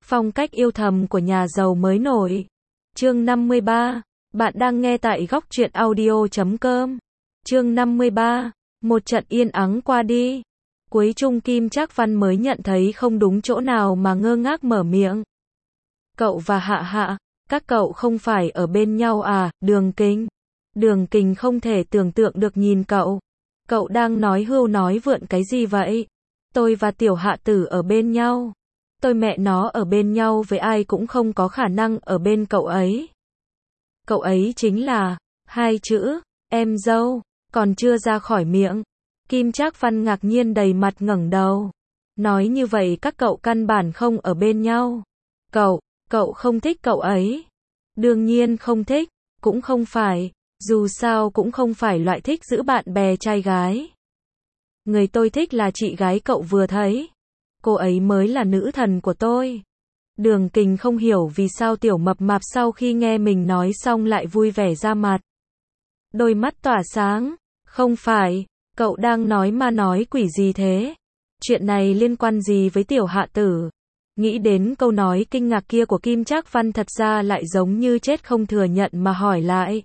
Phong cách yêu thầm của nhà giàu mới nổi. Chương 53. Bạn đang nghe tại góc truyện audio.com. Chương 53. Một trận yên ắng qua đi. Cuối chung Kim Trác Văn mới nhận thấy không đúng chỗ nào mà ngơ ngác mở miệng. Cậu và Hạ Hạ, các cậu không phải ở bên nhau à, Đường Kình? Đường Kình không thể tưởng tượng được nhìn cậu. Cậu đang nói hưu nói vượn cái gì vậy? Tôi và Tiểu Hạ Tử ở bên nhau. Tôi mẹ nó ở bên nhau với ai cũng không có khả năng ở bên cậu ấy. Cậu ấy chính là, hai chữ, em dâu, còn chưa ra khỏi miệng. Kim Trác Văn ngạc nhiên đầy mặt ngẩng đầu. Nói như vậy các cậu căn bản không ở bên nhau. Cậu không thích cậu ấy. Đương nhiên không thích, cũng không phải, dù sao cũng không phải loại thích giữ bạn bè trai gái. Người tôi thích là chị gái cậu vừa thấy. Cô ấy mới là nữ thần của tôi. Đường Kình không hiểu vì sao Tiểu Mập Mạp sau khi nghe mình nói xong lại vui vẻ ra mặt. Đôi mắt tỏa sáng. Không phải, cậu đang nói ma nói quỷ gì thế? Chuyện này liên quan gì với Tiểu Hạ Tử? Nghĩ đến câu nói kinh ngạc kia của Kim Trác Văn thật ra lại giống như chết không thừa nhận mà hỏi lại.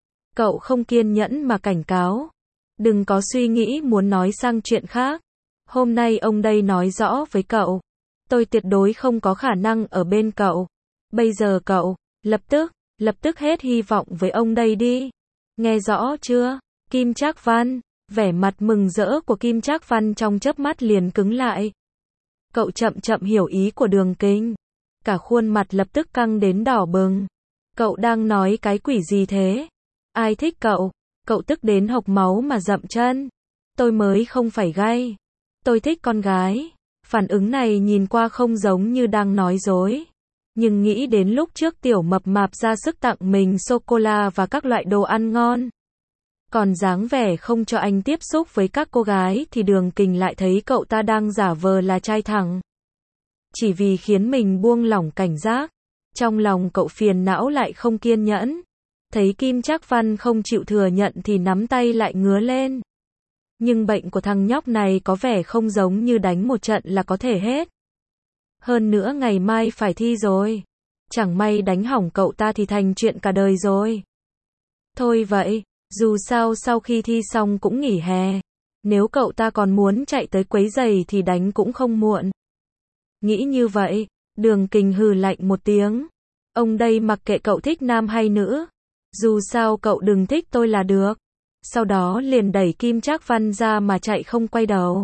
Cậu không kiên nhẫn mà cảnh cáo. Đừng có suy nghĩ muốn nói sang chuyện khác. Hôm nay ông đây nói rõ với cậu. Tôi tuyệt đối không có khả năng ở bên cậu. Bây giờ cậu, lập tức hết hy vọng với ông đây đi. Nghe rõ chưa? Kim Trác Văn, vẻ mặt mừng rỡ của Kim Trác Văn trong chớp mắt liền cứng lại. Cậu chậm hiểu ý của Đường Kình. Cả khuôn mặt lập tức căng đến đỏ bừng. Cậu đang nói cái quỷ gì thế? Ai thích cậu? Cậu tức đến hộc máu mà dậm chân. Tôi mới không phải gay. Tôi thích con gái. Phản ứng này nhìn qua không giống như đang nói dối. Nhưng nghĩ đến lúc trước Tiểu Mập Mạp ra sức tặng mình sô-cô-la và các loại đồ ăn ngon. Còn dáng vẻ không cho anh tiếp xúc với các cô gái thì Đường Kình lại thấy cậu ta đang giả vờ là trai thẳng. Chỉ vì khiến mình buông lỏng cảnh giác. Trong lòng cậu phiền não lại không kiên nhẫn. Thấy Kim Trác Văn không chịu thừa nhận thì nắm tay lại ngứa lên. Nhưng bệnh của thằng nhóc này có vẻ không giống như đánh một trận là có thể hết. Hơn nữa ngày mai phải thi rồi. Chẳng may đánh hỏng cậu ta thì thành chuyện cả đời rồi. Thôi vậy, dù sao sau khi thi xong cũng nghỉ hè. Nếu cậu ta còn muốn chạy tới quấy rầy thì đánh cũng không muộn. Nghĩ như vậy, Đường Kình hừ lạnh một tiếng. Ông đây mặc kệ cậu thích nam hay nữ. Dù sao cậu đừng thích tôi là được. Sau đó liền đẩy Kim Trác Văn ra mà chạy không quay đầu.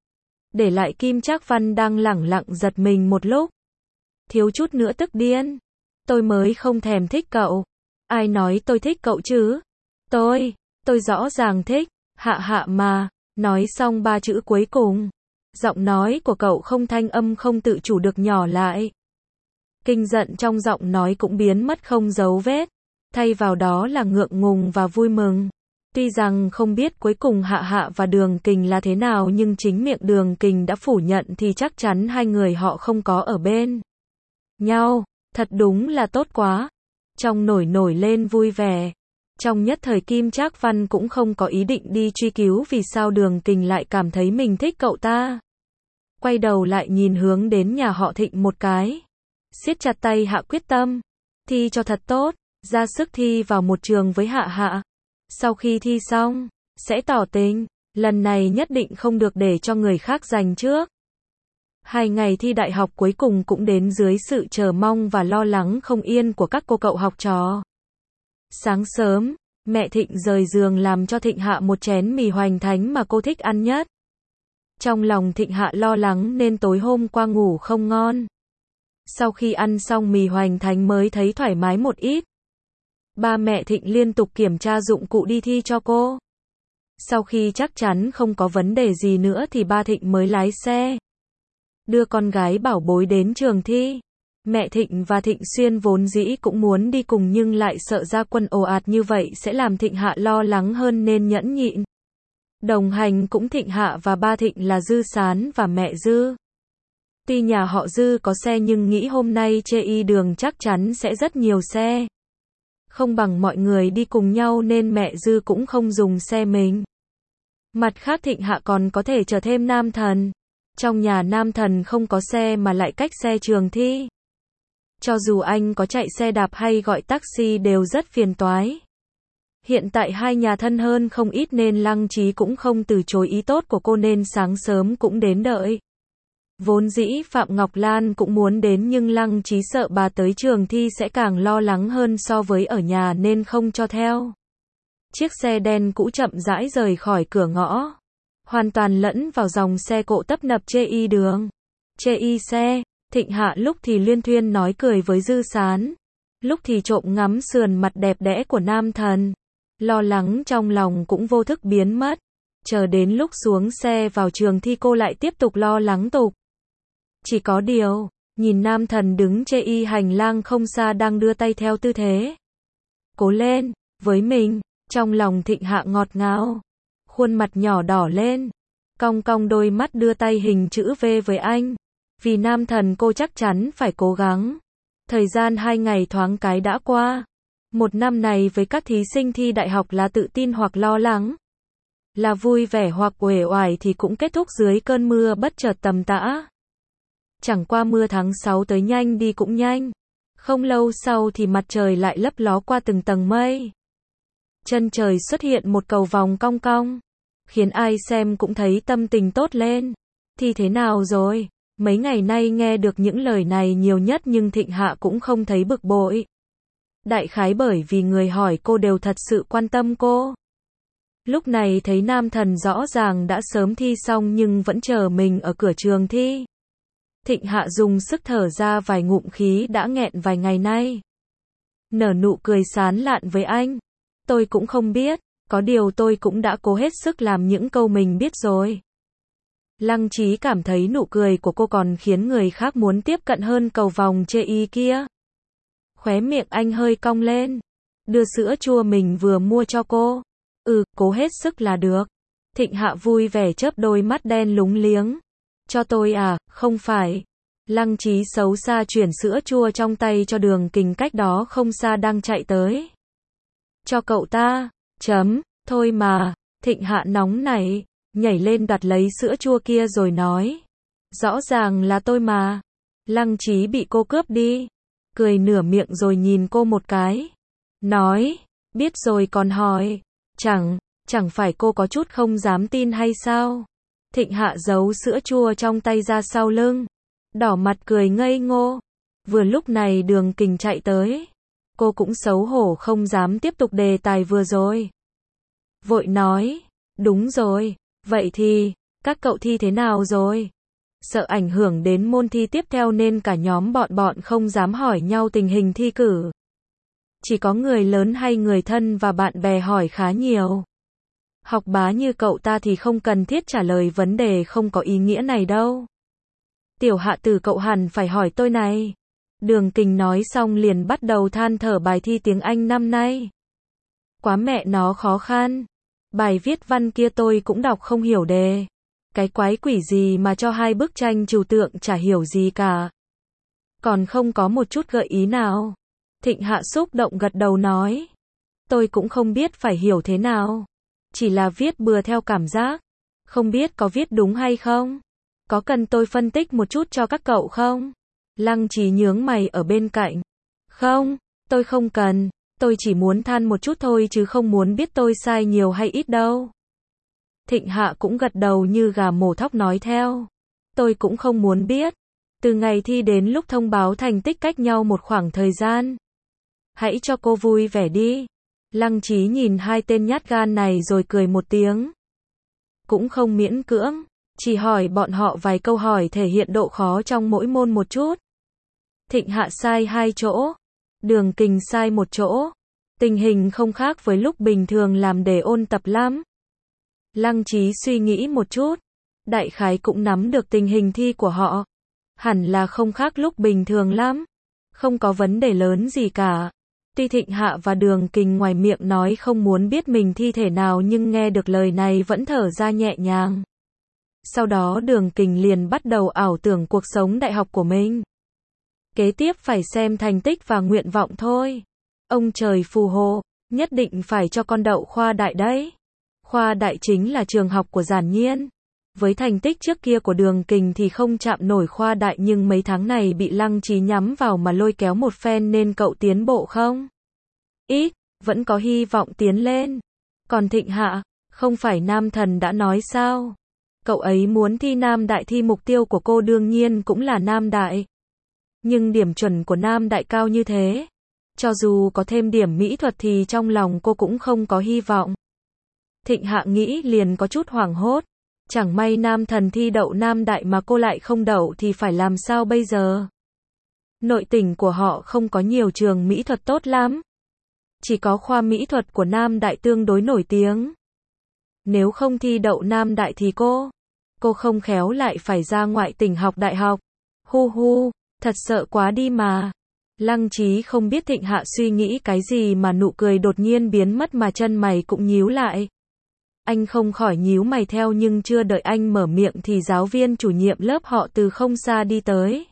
Để lại Kim Trác Văn đang lẳng lặng giật mình một lúc. Thiếu chút nữa tức điên. Tôi mới không thèm thích cậu. Ai nói tôi thích cậu chứ? Tôi rõ ràng thích, Hạ Hạ mà. Nói xong ba chữ cuối cùng. Giọng nói của cậu không thanh âm không tự chủ được nhỏ lại. Kinh giận trong giọng nói cũng biến mất không dấu vết. Thay vào đó là ngượng ngùng và vui mừng. Tuy rằng không biết cuối cùng Hạ Hạ và Đường Kình là thế nào nhưng chính miệng Đường Kình đã phủ nhận thì chắc chắn hai người họ không có ở bên nhau. Thật đúng là tốt quá. Trong nổi lên vui vẻ. Trong nhất thời Kim Trác Văn cũng không có ý định đi truy cứu vì sao Đường Kình lại cảm thấy mình thích cậu ta. Quay đầu lại nhìn hướng đến nhà họ Thịnh một cái. Siết chặt tay hạ quyết tâm. Thi cho thật tốt. Ra sức thi vào một trường với Hạ Hạ. Sau khi thi xong, sẽ tỏ tình. Lần này nhất định không được để cho người khác giành trước. 2 ngày thi đại học cuối cùng cũng đến dưới sự chờ mong và lo lắng không yên của các cô cậu học trò. Sáng sớm, mẹ Thịnh rời giường làm cho Thịnh Hạ một chén mì hoành thánh mà cô thích ăn nhất. Trong lòng Thịnh Hạ lo lắng nên tối hôm qua ngủ không ngon. Sau khi ăn xong mì hoành thánh mới thấy thoải mái một ít. Ba mẹ Thịnh liên tục kiểm tra dụng cụ đi thi cho cô. Sau khi chắc chắn không có vấn đề gì nữa thì ba Thịnh mới lái xe đưa con gái bảo bối đến trường thi. Mẹ Thịnh và Thịnh Xuyên vốn dĩ cũng muốn đi cùng nhưng lại sợ ra quân ồ ạt như vậy sẽ làm Thịnh Hạ lo lắng hơn nên nhẫn nhịn. Đồng hành cũng Thịnh Hạ và ba Thịnh là Dư Sán và mẹ Dư. Tuy nhà họ Dư có xe nhưng nghĩ hôm nay chê y đường chắc chắn sẽ rất nhiều xe. Không bằng mọi người đi cùng nhau nên mẹ Dư cũng không dùng xe mình. Mặt khác Thịnh Hạ còn có thể chờ thêm Nam Thần. Trong nhà Nam Thần không có xe mà lại cách xe trường thi. Cho dù anh có chạy xe đạp hay gọi taxi đều rất phiền toái. Hiện tại hai nhà thân hơn không ít nên Lăng Chí cũng không từ chối ý tốt của cô nên sáng sớm cũng đến đợi. Vốn dĩ Phạm Ngọc Lan cũng muốn đến nhưng Lăng Chí sợ bà tới trường thi sẽ càng lo lắng hơn so với ở nhà nên không cho theo. Chiếc xe đen cũ chậm rãi rời khỏi cửa ngõ, hoàn toàn lẫn vào dòng xe cộ tấp nập chê y đường. Chê y xe, Thịnh Hạ lúc thì luyên thuyên nói cười với Dư Sán, lúc thì trộm ngắm sườn mặt đẹp đẽ của nam thần. Lo lắng trong lòng cũng vô thức biến mất. Chờ đến lúc xuống xe vào trường thi cô lại tiếp tục lo lắng tục. Chỉ có điều, nhìn nam thần đứng chê y hành lang không xa đang đưa tay theo tư thế cố lên với mình, trong lòng Thịnh Hạ ngọt ngào, khuôn mặt nhỏ đỏ lên, cong cong đôi mắt đưa tay hình chữ V với anh. Vì nam thần cô chắc chắn phải cố gắng. Thời gian 2 ngày thoáng cái đã qua. Một năm này với các thí sinh thi đại học là tự tin hoặc lo lắng, là vui vẻ hoặc uể oải thì cũng kết thúc dưới cơn mưa bất chợt tầm tã. Chẳng qua mưa tháng 6 tới nhanh đi cũng nhanh. Không lâu sau thì mặt trời lại lấp ló qua từng tầng mây. Chân trời xuất hiện một cầu vòng cong cong, khiến ai xem cũng thấy tâm tình tốt lên. Thì thế nào rồi? Mấy ngày nay nghe được những lời này nhiều nhất nhưng Thịnh Hạ cũng không thấy bực bội. Đại khái bởi vì người hỏi cô đều thật sự quan tâm cô. Lúc này thấy nam thần rõ ràng đã sớm thi xong nhưng vẫn chờ mình ở cửa trường thi. Thịnh Hạ dùng sức thở ra vài ngụm khí đã nghẹn vài ngày nay. Nở nụ cười sán lạn với anh. Tôi cũng không biết, có điều tôi cũng đã cố hết sức làm những câu mình biết rồi. Lăng Chí cảm thấy nụ cười của cô còn khiến người khác muốn tiếp cận hơn cầu vòng chê y kia. Khóe miệng anh hơi cong lên, đưa sữa chua mình vừa mua cho cô. Cố hết sức là được. Thịnh Hạ vui vẻ chớp đôi mắt đen lúng liếng. Cho tôi à, không phải. Lăng Chí xấu xa chuyển sữa chua trong tay cho Đường Kình cách đó không xa đang chạy tới. Cho cậu ta, thôi mà. Thịnh Hạ nóng nảy, nhảy lên đoạt lấy sữa chua kia rồi nói. Rõ ràng là tôi mà. Lăng Chí bị cô cướp đi. Cười nửa miệng rồi nhìn cô một cái. Nói, biết rồi còn hỏi. Chẳng phải cô có chút không dám tin hay sao? Thịnh Hạ giấu sữa chua trong tay ra sau lưng, đỏ mặt cười ngây ngô. Vừa lúc này Đường Kình chạy tới. Cô cũng xấu hổ không dám tiếp tục đề tài vừa rồi. Vội nói, đúng rồi, vậy thì, các cậu thi thế nào rồi? Sợ ảnh hưởng đến môn thi tiếp theo nên cả nhóm bọn không dám hỏi nhau tình hình thi cử. Chỉ có người lớn hay người thân và bạn bè hỏi khá nhiều. Học bá như cậu ta thì không cần thiết trả lời vấn đề không có ý nghĩa này đâu. Tiểu Hạ Tử cậu hẳn phải hỏi tôi này. Đường Kình nói xong liền bắt đầu than thở bài thi tiếng Anh năm nay. Quá mẹ nó khó khăn. Bài viết văn kia tôi cũng đọc không hiểu đề. Cái quái quỷ gì mà cho 2 bức tranh trừu tượng chả hiểu gì cả. Còn không có một chút gợi ý nào. Thịnh Hạ xúc động gật đầu nói. Tôi cũng không biết phải hiểu thế nào. Chỉ là viết bừa theo cảm giác. Không biết có viết đúng hay không? Có cần tôi phân tích một chút cho các cậu không? Lăng Chí nhướng mày ở bên cạnh. Không, tôi không cần. Tôi chỉ muốn than một chút thôi chứ không muốn biết tôi sai nhiều hay ít đâu. Thịnh Hạ cũng gật đầu như gà mổ thóc nói theo. Tôi cũng không muốn biết. Từ ngày thi đến lúc thông báo thành tích cách nhau một khoảng thời gian. Hãy cho cô vui vẻ đi. Lăng Chí nhìn 2 tên nhát gan này rồi cười một tiếng. Cũng không miễn cưỡng, chỉ hỏi bọn họ vài câu hỏi thể hiện độ khó trong mỗi môn một chút. Thịnh Hạ sai 2 chỗ, Đường Kình sai 1 chỗ. Tình hình không khác với lúc bình thường làm đề ôn tập lắm. Lăng Chí suy nghĩ một chút, đại khái cũng nắm được tình hình thi của họ. Hẳn là không khác lúc bình thường lắm, không có vấn đề lớn gì cả. Tuy Thịnh Hạ và Đường Kình ngoài miệng nói không muốn biết mình thi thể nào nhưng nghe được lời này vẫn thở ra nhẹ nhàng. Sau đó Đường Kình liền bắt đầu ảo tưởng cuộc sống đại học của mình. Kế tiếp phải xem thành tích và nguyện vọng thôi. Ông trời phù hộ, nhất định phải cho con đậu khoa đại đấy. Khoa đại chính là trường học của Giản Nhiên. Với thành tích trước kia của Đường Kình thì không chạm nổi Khoa Đại, nhưng mấy tháng này bị Lăng Chí nhắm vào mà lôi kéo một phen nên cậu tiến bộ không? Ít, vẫn có hy vọng tiến lên. Còn Thịnh Hạ, không phải Nam Thần đã nói sao? Cậu ấy muốn thi Nam Đại thì mục tiêu của cô đương nhiên cũng là Nam Đại. Nhưng điểm chuẩn của Nam Đại cao như thế, cho dù có thêm điểm mỹ thuật thì trong lòng cô cũng không có hy vọng. Thịnh Hạ nghĩ liền có chút hoảng hốt. Chẳng may Nam Thần thi đậu Nam Đại mà cô lại không đậu thì phải làm sao bây giờ? Nội tỉnh của họ không có nhiều trường mỹ thuật tốt lắm. Chỉ có khoa mỹ thuật của Nam Đại tương đối nổi tiếng. Nếu không thi đậu Nam Đại thì cô không khéo lại phải ra ngoại tỉnh học đại học. Hu hu, thật sợ quá đi mà. Lăng Chí không biết Thịnh Hạ suy nghĩ cái gì mà nụ cười đột nhiên biến mất mà chân mày cũng nhíu lại. Anh không khỏi nhíu mày theo, nhưng chưa đợi anh mở miệng thì giáo viên chủ nhiệm lớp họ từ không xa đi tới.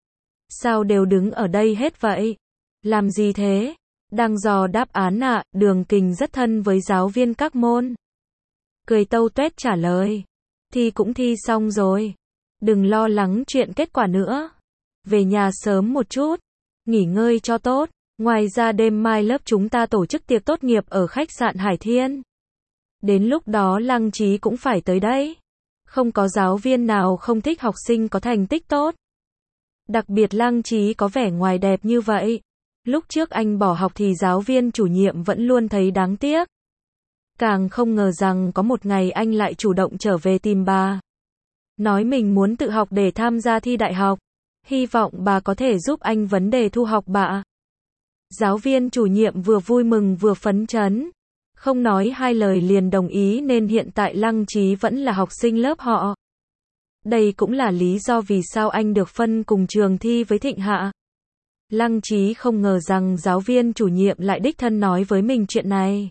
Sao đều đứng ở đây hết vậy? Làm gì thế? Đang dò đáp án ạ. Đường Kình rất thân với giáo viên các môn. Cười tâu tuét trả lời. Thi cũng thi xong rồi. Đừng lo lắng chuyện kết quả nữa. Về nhà sớm một chút. Nghỉ ngơi cho tốt. Ngoài ra đêm mai lớp chúng ta tổ chức tiệc tốt nghiệp ở khách sạn Hải Thiên. Đến lúc đó Lăng Chí cũng phải tới đấy. Không có giáo viên nào không thích học sinh có thành tích tốt. Đặc biệt Lăng Chí có vẻ ngoài đẹp như vậy. Lúc trước anh bỏ học thì giáo viên chủ nhiệm vẫn luôn thấy đáng tiếc. Càng không ngờ rằng có một ngày anh lại chủ động trở về tìm bà. Nói mình muốn tự học để tham gia thi đại học. Hy vọng bà có thể giúp anh vấn đề thu học bạ. Giáo viên chủ nhiệm vừa vui mừng vừa phấn chấn. Không nói hai lời liền đồng ý, nên hiện tại Lăng Chí vẫn là học sinh lớp họ. Đây cũng là lý do vì sao anh được phân cùng trường thi với Thịnh Hạ. Lăng Chí không ngờ rằng giáo viên chủ nhiệm lại đích thân nói với mình chuyện này.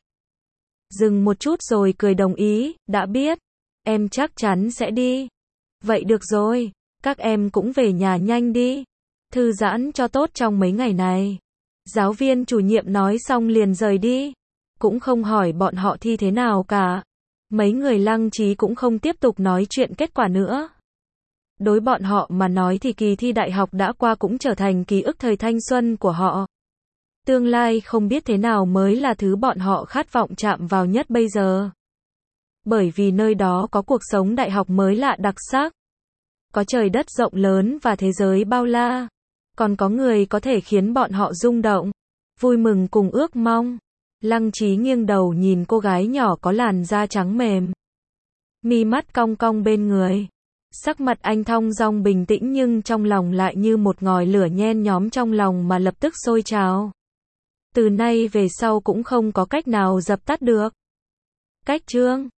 Dừng một chút rồi cười đồng ý, đã biết. Em chắc chắn sẽ đi. Vậy được rồi, các em cũng về nhà nhanh đi. Thư giãn cho tốt trong mấy ngày này. Giáo viên chủ nhiệm nói xong liền rời đi. Cũng không hỏi bọn họ thi thế nào cả. Mấy người Lăng Chí cũng không tiếp tục nói chuyện kết quả nữa. Đối bọn họ mà nói thì kỳ thi đại học đã qua cũng trở thành ký ức thời thanh xuân của họ. Tương lai không biết thế nào mới là thứ bọn họ khát vọng chạm vào nhất bây giờ. Bởi vì nơi đó có cuộc sống đại học mới lạ đặc sắc. Có trời đất rộng lớn và thế giới bao la. Còn có người có thể khiến bọn họ rung động, vui mừng cùng ước mong. Lăng Chí nghiêng đầu nhìn cô gái nhỏ có làn da trắng mềm. Mi mắt cong cong bên người. Sắc mặt anh thong dong bình tĩnh, nhưng trong lòng lại như một ngòi lửa nhen nhóm trong lòng mà lập tức sôi trào. Từ nay về sau cũng không có cách nào dập tắt được. Cách chương